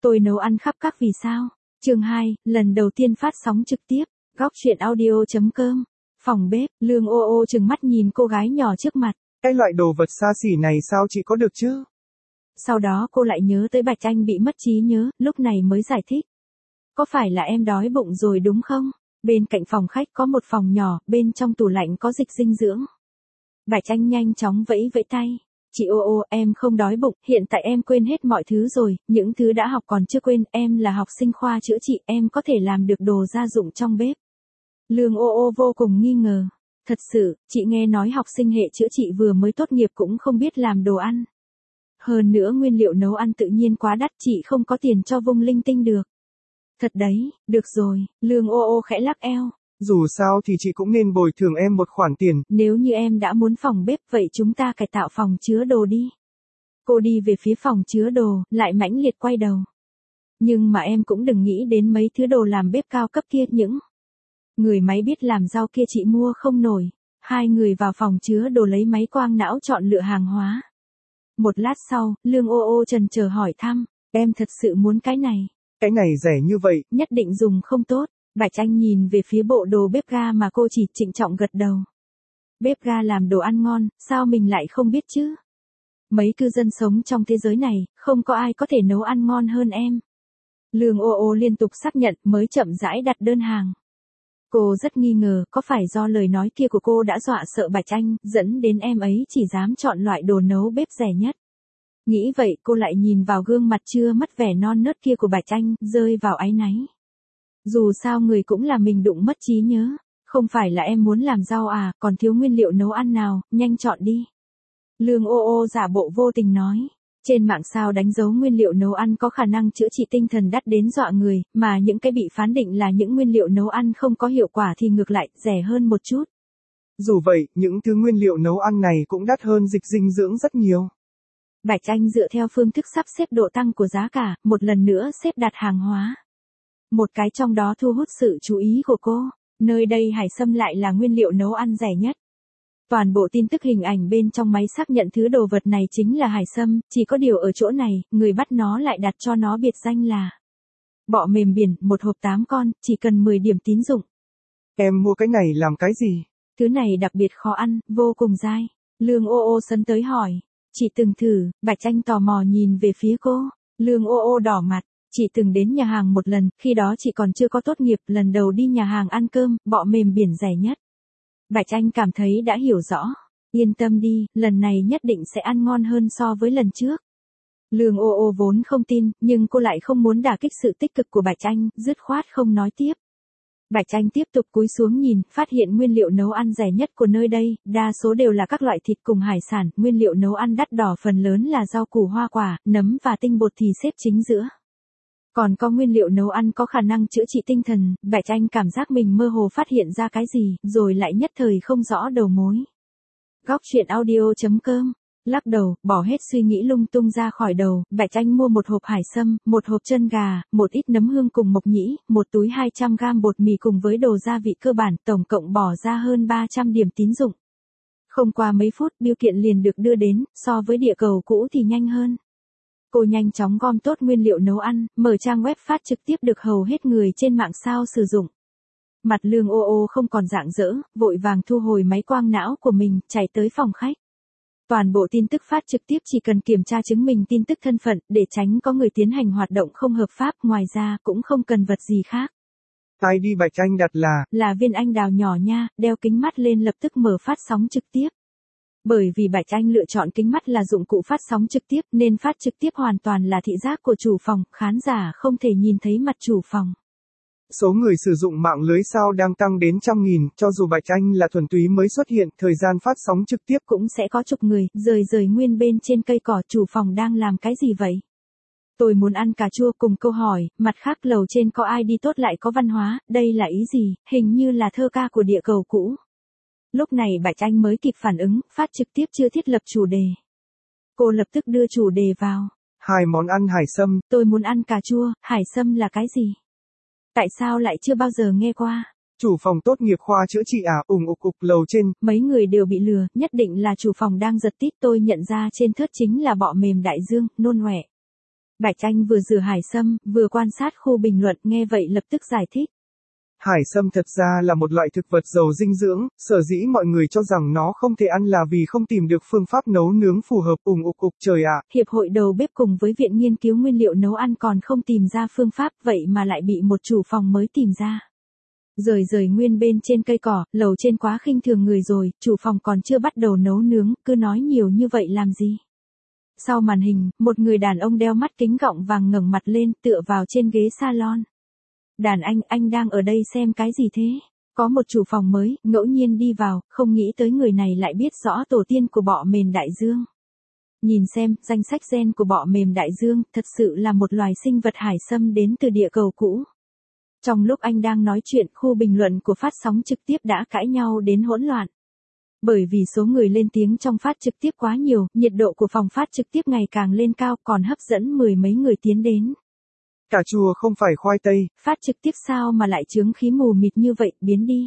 Tôi nấu ăn khắp các vì sao. Chương 2, lần đầu tiên phát sóng trực tiếp. Góc truyện audio.com. Phòng bếp, Lương ô ô trừng mắt nhìn cô gái nhỏ trước mặt. Cái loại đồ vật xa xỉ này sao chị có được chứ? Sau đó cô lại nhớ tới Bạch Anh bị mất trí nhớ, lúc này mới giải thích. Có phải là em đói bụng rồi đúng không? Bên cạnh phòng khách có một phòng nhỏ, bên trong tủ lạnh có dịch dinh dưỡng. Bạch Anh nhanh chóng vẫy vẫy tay. Chị ô ô, em không đói bụng, hiện tại em quên hết mọi thứ rồi, những thứ đã học còn chưa quên, em là học sinh khoa chữa trị, em có thể làm được đồ gia dụng trong bếp. Lương ô ô vô cùng nghi ngờ. Thật sự, chị nghe nói học sinh hệ chữa trị vừa mới tốt nghiệp cũng không biết làm đồ ăn. Hơn nữa nguyên liệu nấu ăn tự nhiên quá đắt, chị không có tiền cho vung linh tinh được. Thật đấy, được rồi, Lương ô ô khẽ lắc eo. Dù sao thì chị cũng nên bồi thường em một khoản tiền. Nếu như em đã muốn phòng bếp vậy chúng ta cải tạo phòng chứa đồ đi. Cô đi về phía phòng chứa đồ, lại mãnh liệt quay đầu. Nhưng mà em cũng đừng nghĩ đến mấy thứ đồ làm bếp cao cấp kia, những người máy biết làm rau kia chị mua không nổi. Hai người vào phòng chứa đồ lấy máy quang não chọn lựa hàng hóa. Một lát sau, Lương ô ô chần chờ hỏi thăm, em thật sự muốn cái này? Cái này rẻ như vậy, nhất định dùng không tốt. Bạch Anh nhìn về phía bộ đồ bếp ga mà cô chỉ trịnh trọng gật đầu. Bếp ga làm đồ ăn ngon, sao mình lại không biết chứ? Mấy cư dân sống trong thế giới này, không có ai có thể nấu ăn ngon hơn em. Lương ô ô liên tục xác nhận mới chậm rãi đặt đơn hàng. Cô rất nghi ngờ có phải do lời nói kia của cô đã dọa sợ Bạch Anh, dẫn đến em ấy chỉ dám chọn loại đồ nấu bếp rẻ nhất. Nghĩ vậy cô lại nhìn vào gương mặt chưa mất vẻ non nớt kia của Bạch Anh, rơi vào áy náy. Dù sao người cũng là mình đụng mất trí nhớ. Không phải là em muốn làm rau à, còn thiếu nguyên liệu nấu ăn nào, nhanh chọn đi. Lương ô ô giả bộ vô tình nói. Trên mạng sao đánh dấu nguyên liệu nấu ăn có khả năng chữa trị tinh thần đắt đến dọa người, mà những cái bị phán định là những nguyên liệu nấu ăn không có hiệu quả thì ngược lại, rẻ hơn một chút. Dù vậy, những thứ nguyên liệu nấu ăn này cũng đắt hơn dịch dinh dưỡng rất nhiều. Bạch Anh dựa theo phương thức sắp xếp độ tăng của giá cả, một lần nữa xếp đặt hàng hóa. Một cái trong đó thu hút sự chú ý của cô, nơi đây hải sâm lại là nguyên liệu nấu ăn rẻ nhất. Toàn bộ tin tức hình ảnh bên trong máy xác nhận thứ đồ vật này chính là hải sâm, chỉ có điều ở chỗ này, người bắt nó lại đặt cho nó biệt danh là bọ mềm biển, một hộp 8 con, chỉ cần 10 điểm tín dụng. Em mua cái này làm cái gì? Thứ này đặc biệt khó ăn, vô cùng dai. Lương ô ô sấn tới hỏi. Chị từng thử, Bạch Anh tò mò nhìn về phía cô. Lương ô ô đỏ mặt. Chị từng đến nhà hàng một lần, khi đó chị còn chưa có tốt nghiệp, lần đầu đi nhà hàng ăn cơm, bọ mềm biển rẻ nhất. Bạch Anh cảm thấy đã hiểu rõ. Yên tâm đi, lần này nhất định sẽ ăn ngon hơn so với lần trước. Lương ô ô vốn không tin, nhưng cô lại không muốn đả kích sự tích cực của Bạch Anh, dứt khoát không nói tiếp. Bạch Anh tiếp tục cúi xuống nhìn, phát hiện nguyên liệu nấu ăn rẻ nhất của nơi đây, đa số đều là các loại thịt cùng hải sản, nguyên liệu nấu ăn đắt đỏ phần lớn là rau củ hoa quả, nấm và tinh bột thì xếp chính giữa. Còn có nguyên liệu nấu ăn có khả năng chữa trị tinh thần, Bạch Anh cảm giác mình mơ hồ phát hiện ra cái gì, rồi lại nhất thời không rõ đầu mối. Góc truyện audio.com. Lắc đầu, bỏ hết suy nghĩ lung tung ra khỏi đầu, Bạch Anh mua một hộp hải sâm, một hộp chân gà, một ít nấm hương cùng mộc nhĩ, một túi 200 gram bột mì cùng với đồ gia vị cơ bản, tổng cộng bỏ ra hơn 300 điểm tín dụng. Không qua mấy phút, bưu kiện liền được đưa đến, so với địa cầu cũ thì nhanh hơn. Cô nhanh chóng gom tốt nguyên liệu nấu ăn, mở trang web phát trực tiếp được hầu hết người trên mạng sao sử dụng. Mặt Lương ô ô không còn rạng rỡ, vội vàng thu hồi máy quang não của mình, chạy tới phòng khách. Toàn bộ tin tức phát trực tiếp chỉ cần kiểm tra chứng minh tin tức thân phận, để tránh có người tiến hành hoạt động không hợp pháp, ngoài ra cũng không cần vật gì khác. ID Bạch Anh đặt là viên anh đào nhỏ nha, đeo kính mắt lên lập tức mở phát sóng trực tiếp. Bởi vì Bạch Anh lựa chọn kính mắt là dụng cụ phát sóng trực tiếp nên phát trực tiếp hoàn toàn là thị giác của chủ phòng, khán giả không thể nhìn thấy mặt chủ phòng. Số người sử dụng mạng lưới sao đang tăng đến trăm nghìn, cho dù Bạch Anh là thuần túy mới xuất hiện, thời gian phát sóng trực tiếp cũng sẽ có chục người, rời nguyên bên trên cây cỏ, chủ phòng đang làm cái gì vậy? Tôi muốn ăn cà chua cùng câu hỏi, mặt khác lầu trên có ai đi tốt lại có văn hóa, đây là ý gì, hình như là thơ ca của địa cầu cũ. Lúc này Bạch Anh mới kịp phản ứng, phát trực tiếp chưa thiết lập chủ đề. Cô lập tức đưa chủ đề vào. 2 món ăn hải sâm. Tôi muốn ăn cà chua, hải sâm là cái gì? Tại sao lại chưa bao giờ nghe qua? Chủ phòng tốt nghiệp khoa chữa trị à, ục lầu trên. Mấy người đều bị lừa, nhất định là chủ phòng đang giật tít, tôi nhận ra trên thớt chính là bọ mềm đại dương, nôn ngoẹ. Bạch Anh vừa rửa hải sâm, vừa quan sát khu bình luận, nghe vậy lập tức giải thích. Hải sâm thật ra là một loại thực vật giàu dinh dưỡng, sở dĩ mọi người cho rằng nó không thể ăn là vì không tìm được phương pháp nấu nướng phù hợp. Trời ạ. Hiệp hội đầu bếp cùng với Viện Nghiên cứu Nguyên liệu nấu ăn còn không tìm ra phương pháp, vậy mà lại bị một chủ phòng mới tìm ra. Rời nguyên bên trên cây cỏ, lầu trên quá khinh thường người rồi, chủ phòng còn chưa bắt đầu nấu nướng, cứ nói nhiều như vậy làm gì. Sau màn hình, một người đàn ông đeo mắt kính gọng vàng ngẩng mặt lên, tựa vào trên ghế salon. Đàn anh đang ở đây xem cái gì thế? Có một chủ phòng mới, ngẫu nhiên đi vào, không nghĩ tới người này lại biết rõ tổ tiên của bọ mềm đại dương. Nhìn xem, danh sách gen của bọ mềm đại dương, thật sự là một loài sinh vật hải xâm đến từ địa cầu cũ. Trong lúc anh đang nói chuyện, khu bình luận của phát sóng trực tiếp đã cãi nhau đến hỗn loạn. Bởi vì số người lên tiếng trong phát trực tiếp quá nhiều, nhiệt độ của phòng phát trực tiếp ngày càng lên cao, còn hấp dẫn mười mấy người tiến đến. Cà chua không phải khoai tây. Phát trực tiếp sao mà lại chướng khí mù mịt như vậy, biến đi.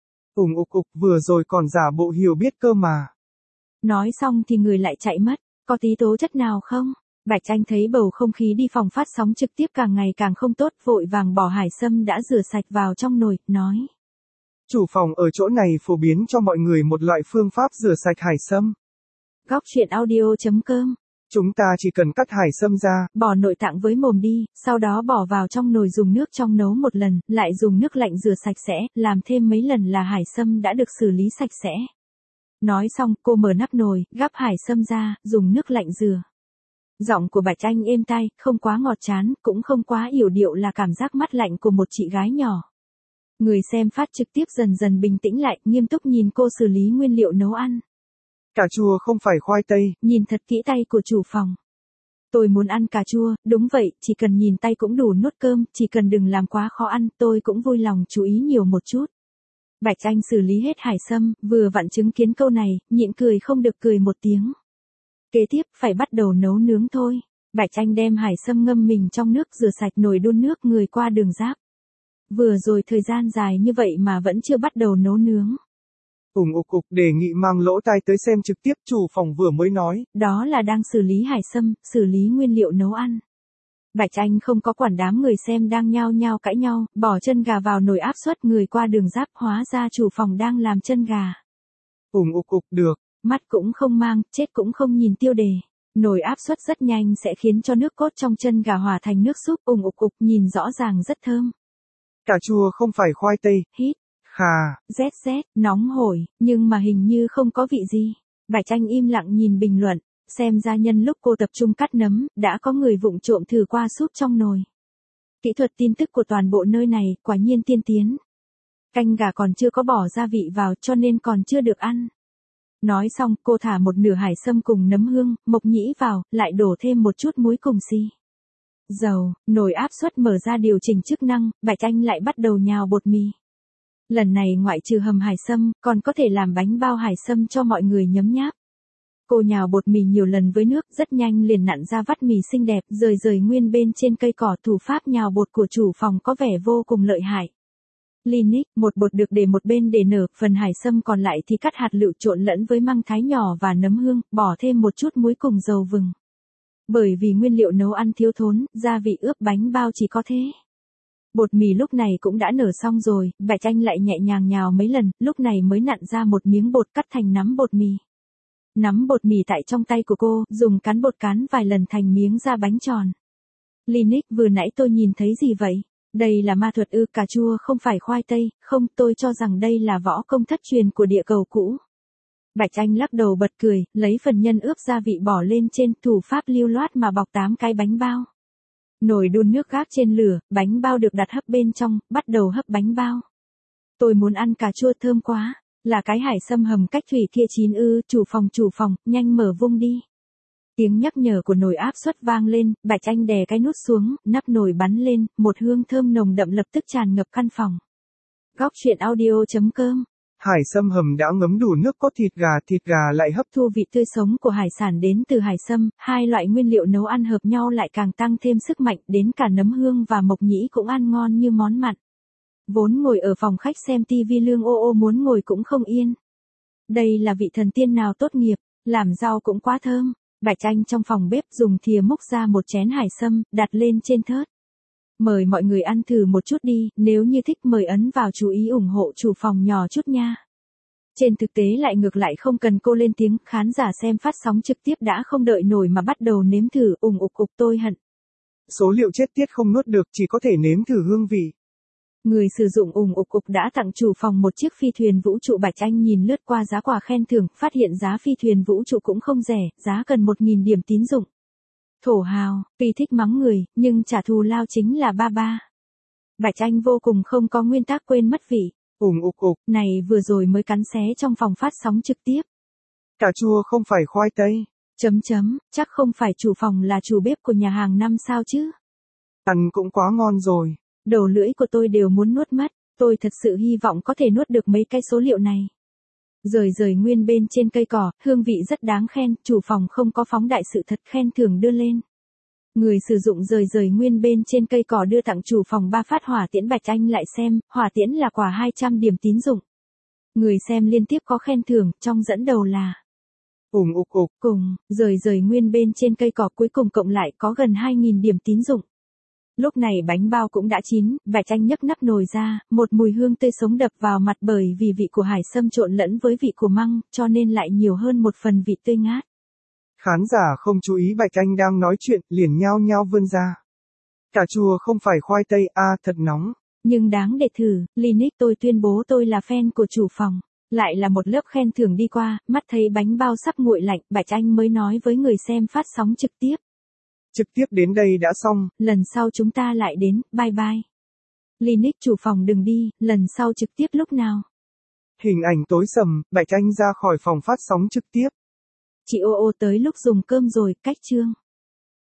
Vừa rồi còn giả bộ hiểu biết cơ mà. Nói xong thì người lại chạy mất, có tí tố chất nào không? Bạch Anh thấy bầu không khí đi phòng phát sóng trực tiếp càng ngày càng không tốt, vội vàng bỏ hải sâm đã rửa sạch vào trong nồi, nói. Chủ phòng ở chỗ này phổ biến cho mọi người một loại phương pháp rửa sạch hải sâm. Góc truyện audio.com. Chúng ta chỉ cần cắt hải sâm ra, bỏ nội tạng với mồm đi, sau đó bỏ vào trong nồi dùng nước trong nấu một lần, lại dùng nước lạnh rửa sạch sẽ, làm thêm mấy lần là hải sâm đã được xử lý sạch sẽ. Nói xong, cô mở nắp nồi, gắp hải sâm ra, dùng nước lạnh rửa. Giọng của Bạch Anh êm tai, không quá ngọt chán, cũng không quá yểu điệu, là cảm giác mát lạnh của một chị gái nhỏ. Người xem phát trực tiếp dần dần bình tĩnh lại, nghiêm túc nhìn cô xử lý nguyên liệu nấu ăn. Cà chua không phải khoai tây. Nhìn thật kỹ tay của chủ phòng. Tôi muốn ăn cà chua, đúng vậy, chỉ cần nhìn tay cũng đủ nuốt cơm, chỉ cần đừng làm quá khó ăn, tôi cũng vui lòng chú ý nhiều một chút. Bạch Anh xử lý hết hải sâm, vừa vặn chứng kiến câu này, nhịn cười không được cười một tiếng. Kế tiếp, phải bắt đầu nấu nướng thôi. Bạch Anh đem hải sâm ngâm mình trong nước, rửa sạch nồi đun nước, người qua đường giáp. Vừa rồi thời gian dài như vậy mà vẫn chưa bắt đầu nấu nướng. Đề nghị mang lỗ tai tới xem trực tiếp, chủ phòng vừa mới nói. Đó là đang xử lý hải sâm, xử lý nguyên liệu nấu ăn. Bạch Anh không có quản đám người xem đang nhao nhao cãi nhau, bỏ chân gà vào nồi áp suất, người qua đường giáp, hóa ra chủ phòng đang làm chân gà. Được. Mắt cũng không mang, chết cũng không nhìn tiêu đề. Nồi áp suất rất nhanh sẽ khiến cho nước cốt trong chân gà hòa thành nước súp, nhìn rõ ràng rất thơm. Cà chua không phải khoai tây. Hít. Khà. ZZ, nóng hổi, nhưng mà hình như không có vị gì. Bạch Anh im lặng nhìn bình luận, xem ra nhân lúc cô tập trung cắt nấm, đã có người vụng trộm thử qua súp trong nồi. Kỹ thuật tin tức của toàn bộ nơi này, quả nhiên tiên tiến. Canh gà còn chưa có bỏ gia vị vào cho nên còn chưa được ăn. Nói xong, cô thả một nửa hải sâm cùng nấm hương, mộc nhĩ vào, lại đổ thêm một chút muối cùng xì dầu, nồi áp suất mở ra điều chỉnh chức năng, Bạch Anh lại bắt đầu nhào bột mì. Lần này ngoại trừ hầm hải sâm, còn có thể làm bánh bao hải sâm cho mọi người nhấm nháp. Cô nhào bột mì nhiều lần với nước, rất nhanh liền nặn ra vắt mì xinh đẹp, rời nguyên bên trên cây cỏ. Thủ pháp nhào bột của chủ phòng có vẻ vô cùng lợi hại. Linux, một bột được để một bên để nở, phần hải sâm còn lại thì cắt hạt lựu trộn lẫn với măng thái nhỏ và nấm hương, bỏ thêm một chút muối cùng dầu vừng. Bởi vì nguyên liệu nấu ăn thiếu thốn, gia vị ướp bánh bao chỉ có thế. Bột mì lúc này cũng đã nở xong rồi, Bạch Anh lại nhẹ nhàng nhào mấy lần, lúc này mới nặn ra một miếng bột cắt thành nắm bột mì. Nắm bột mì tại trong tay của cô, dùng cán bột cán vài lần thành miếng ra bánh tròn. Linux, vừa nãy tôi nhìn thấy gì vậy? Đây là ma thuật ư? Cà chua không phải khoai tây, không, tôi cho rằng đây là võ công thất truyền của địa cầu cũ. Bạch Anh lắc đầu bật cười, lấy phần nhân ướp gia vị bỏ lên trên, thủ pháp lưu loát mà bọc 8 cái bánh bao. Nồi đun nước gác trên lửa, bánh bao được đặt hấp bên trong, bắt đầu hấp bánh bao. Tôi muốn ăn cà chua thơm quá, là cái hải sâm hầm cách thủy kia chín ư? Chủ phòng, nhanh mở vung đi. Tiếng nhắc nhở của nồi áp suất vang lên, Bạch Anh đè cái nút xuống, nắp nồi bắn lên, một hương thơm nồng đậm lập tức tràn ngập căn phòng. Góc truyện audio.com. Hải sâm hầm đã ngấm đủ nước cốt thịt gà lại hấp thu vị tươi sống của hải sản đến từ hải sâm, hai loại nguyên liệu nấu ăn hợp nhau lại càng tăng thêm sức mạnh, đến cả nấm hương và mộc nhĩ cũng ăn ngon như món mặn. Vốn ngồi ở phòng khách xem tivi Lương ô muốn ngồi cũng không yên. Đây là vị thần tiên nào tốt nghiệp, làm rau cũng quá thơm. Bạch Anh trong phòng bếp dùng thìa múc ra một chén hải sâm, đặt lên trên thớt. Mời mọi người ăn thử một chút đi, nếu như thích mời ấn vào chú ý ủng hộ chủ phòng nhỏ chút nha. Trên thực tế lại ngược lại không cần cô lên tiếng, khán giả xem phát sóng trực tiếp đã không đợi nổi mà bắt đầu nếm thử, ục tôi hận. Số liệu chết tiết không nuốt được, chỉ có thể nếm thử hương vị. Người sử dụng ục đã tặng chủ phòng một chiếc phi thuyền vũ trụ. Bạch Anh nhìn lướt qua giá quà khen thưởng, phát hiện giá phi thuyền vũ trụ cũng không rẻ, giá cần 1.000 điểm tín dụng. Thổ hào, tuy thích mắng người, nhưng trả thù lao chính là ba. Bạch Anh vô cùng không có nguyên tắc, quên mất vị. Ục. Này vừa rồi mới cắn xé trong phòng phát sóng trực tiếp. Cà chua không phải khoai tây. Chắc không phải chủ phòng là chủ bếp của nhà hàng 5 sao chứ. Ăn cũng quá ngon rồi. Đầu lưỡi của tôi đều muốn nuốt mất, tôi thật sự hy vọng có thể nuốt được mấy cái số liệu này. Rời nguyên bên trên cây cỏ, hương vị rất đáng khen, chủ phòng không có phóng đại sự thật, khen thưởng đưa lên. Người sử dụng rời nguyên bên trên cây cỏ đưa tặng chủ phòng 3 phát hỏa tiễn. Bạch Anh lại xem, hỏa tiễn là quà 200 điểm tín dụng. Người xem liên tiếp có khen thưởng, trong dẫn đầu là Ục. Cùng, rời nguyên bên trên cây cỏ cuối cùng cộng lại có gần 2.000 điểm tín dụng. Lúc này bánh bao cũng đã chín, Bạch Anh nhấc nắp nồi ra, một mùi hương tươi sống đập vào mặt bởi vì vị của hải sâm trộn lẫn với vị của măng, cho nên lại nhiều hơn một phần vị tươi ngát. Khán giả không chú ý Bạch Anh đang nói chuyện, liền nhao nhao vươn ra. Cà chua không phải khoai tây, thật nóng. Nhưng đáng để thử, Linux tôi tuyên bố tôi là fan của chủ phòng. Lại là một lớp khen thưởng đi qua, mắt thấy bánh bao sắp nguội lạnh, Bạch Anh mới nói với người xem phát sóng trực tiếp. Trực tiếp đến đây đã xong. Lần sau chúng ta lại đến, bye bye. Linux chủ phòng đừng đi, lần sau trực tiếp lúc nào. Hình ảnh tối sầm, Bạch Anh ra khỏi phòng phát sóng trực tiếp. Chị ô tới lúc dùng cơm rồi, cách chương.